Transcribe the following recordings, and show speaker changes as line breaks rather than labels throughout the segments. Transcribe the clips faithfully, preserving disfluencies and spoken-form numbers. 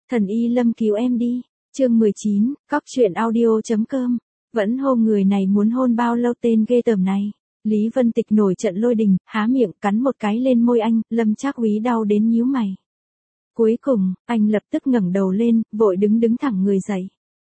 Thần y Lâm cứu em đi. Chương mười chín, cóc truyện audio chấm com. Vẫn hô người này muốn hôn bao lâu tên ghê tởm này. Lý Vân Tịch nổi trận lôi đình, há miệng cắn một cái lên môi anh, Lâm Trác Úy đau đến nhíu mày. Cuối cùng, anh lập tức ngẩng đầu lên, vội đứng đứng thẳng người dậy.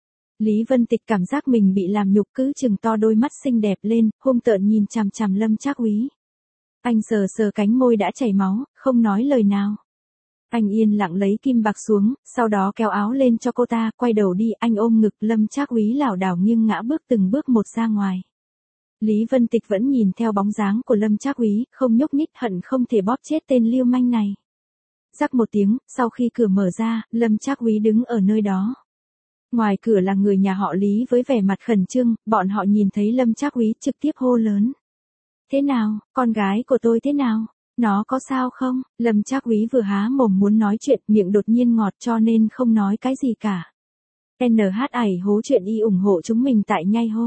Lý Vân Tịch cảm giác mình bị làm nhục, cứ chừng to đôi mắt xinh đẹp lên, hung tợn nhìn chằm chằm Lâm Trác Úy. Anh sờ sờ cánh môi đã chảy máu, không nói lời nào. Anh yên lặng lấy kim bạc xuống, sau đó kéo áo lên cho cô ta, quay đầu đi, anh ôm ngực Lâm Trác Úy lảo đảo nghiêng ngã bước từng bước một ra ngoài. Lý Vân Tịch vẫn nhìn theo bóng dáng của Lâm Trác Úy, không nhúc nhích, hận không thể bóp chết tên lưu manh này. Rắc một tiếng, sau khi cửa mở ra, Lâm Trác Úy đứng ở nơi đó. Ngoài cửa là người nhà họ Lý với vẻ mặt khẩn trương, bọn họ nhìn thấy Lâm Trác Úy trực tiếp hô lớn. Thế nào, con gái của tôi thế nào? Nó có sao không? Lâm Trác Úy vừa há mồm muốn nói chuyện, miệng đột nhiên ngọt cho nên không nói cái gì cả. en hát ẩy hố chuyện y ủng hộ chúng mình tại nhai hô.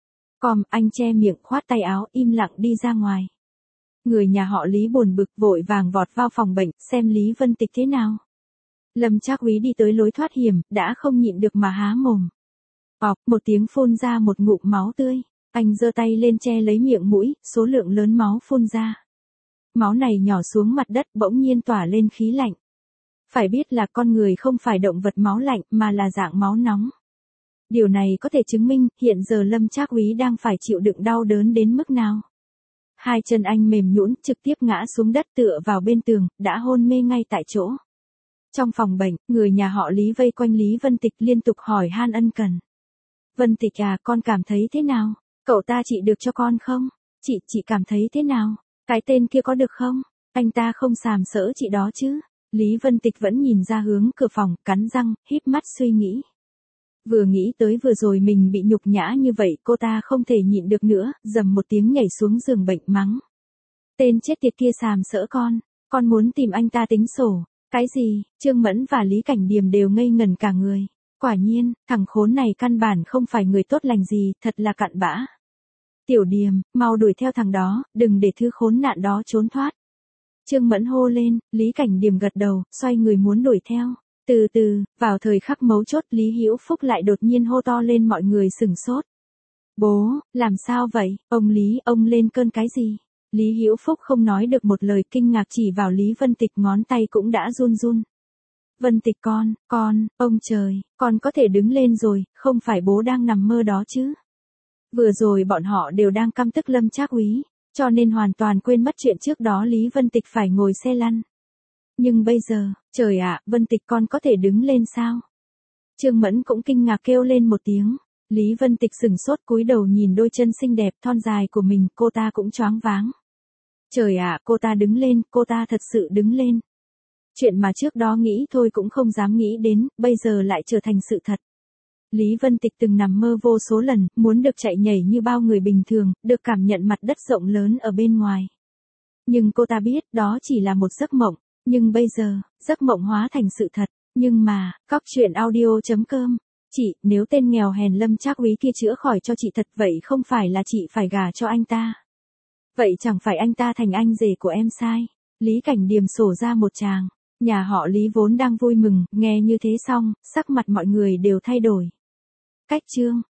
Còn anh che miệng khoát tay áo im lặng đi ra ngoài. Người nhà họ Lý buồn bực vội vàng vọt vào phòng bệnh xem Lý Vân Tịch thế nào. Lâm Trác Úy đi tới lối thoát hiểm, đã không nhịn được mà há mồm. Bọc, một tiếng phun ra một ngụm máu tươi. Anh giơ tay lên che lấy miệng mũi, số lượng lớn máu phun ra. Máu này nhỏ xuống mặt đất bỗng nhiên tỏa lên khí lạnh. Phải biết là con người không phải động vật máu lạnh mà là dạng máu nóng. Điều này có thể chứng minh hiện giờ Lâm Trác Úy đang phải chịu đựng đau đớn đến mức nào. Hai chân anh mềm nhũn trực tiếp ngã xuống đất tựa vào bên tường, đã hôn mê ngay tại chỗ. Trong phòng bệnh, người nhà họ Lý vây quanh Lý Vân Tịch liên tục hỏi han ân cần. Vân Tịch à, con cảm thấy thế nào? Cậu ta trị được cho con không? Chị, chị cảm thấy thế nào? Cái tên kia có được không? Anh ta không sàm sỡ chị đó chứ? Lý Vân Tịch vẫn nhìn ra hướng cửa phòng, cắn răng, híp mắt suy nghĩ. Vừa nghĩ tới vừa rồi mình bị nhục nhã như vậy, cô ta không thể nhịn được nữa, dầm một tiếng nhảy xuống giường bệnh mắng. Tên chết tiệt kia sàm sỡ con, con muốn tìm anh ta tính sổ. Cái gì? Trương Mẫn và Lý Cảnh Điềm đều ngây ngẩn cả người. Quả nhiên, thằng khốn này căn bản không phải người tốt lành gì, thật là cặn bã. Tiểu Điềm, mau đuổi theo thằng đó, đừng để thứ khốn nạn đó trốn thoát. Trương Mẫn hô lên, Lý Cảnh Điềm gật đầu, xoay người muốn đuổi theo. Từ từ, vào thời khắc mấu chốt Lý Hữu Phúc lại đột nhiên hô to lên, mọi người sửng sốt. Bố, làm sao vậy? Ông Lý, ông lên cơn cái gì? Lý Hữu Phúc không nói được một lời, kinh ngạc chỉ vào Lý Vân Tịch, ngón tay cũng đã run run. Vân Tịch con, con, ông trời, con có thể đứng lên rồi, không phải bố đang nằm mơ đó chứ? Vừa rồi bọn họ đều đang căm tức Lâm Trác Úy, cho nên hoàn toàn quên mất chuyện trước đó Lý Vân Tịch phải ngồi xe lăn. Nhưng bây giờ, trời ạ, Vân Tịch con có thể đứng lên sao? Trương Mẫn cũng kinh ngạc kêu lên một tiếng. Lý Vân Tịch sửng sốt cúi đầu nhìn đôi chân xinh đẹp thon dài của mình, cô ta cũng choáng váng. Trời ạ, cô ta đứng lên, cô ta thật sự đứng lên. Chuyện mà trước đó nghĩ thôi cũng không dám nghĩ đến, bây giờ lại trở thành sự thật. Lý Vân Tịch từng nằm mơ vô số lần, muốn được chạy nhảy như bao người bình thường, được cảm nhận mặt đất rộng lớn ở bên ngoài. Nhưng cô ta biết đó chỉ là một giấc mộng, nhưng bây giờ, giấc mộng hóa thành sự thật. Nhưng mà, cóc truyện audio chấm com. Chị, nếu tên nghèo hèn Lâm Trác Úy kia chữa khỏi cho chị thật vậy không phải là chị phải gả cho anh ta. Vậy chẳng phải anh ta thành anh rể của em sai. Lý Cảnh Điềm sổ ra một tràng. Nhà họ Lý vốn đang vui mừng, nghe như thế xong, sắc mặt mọi người đều thay đổi. Cách chương.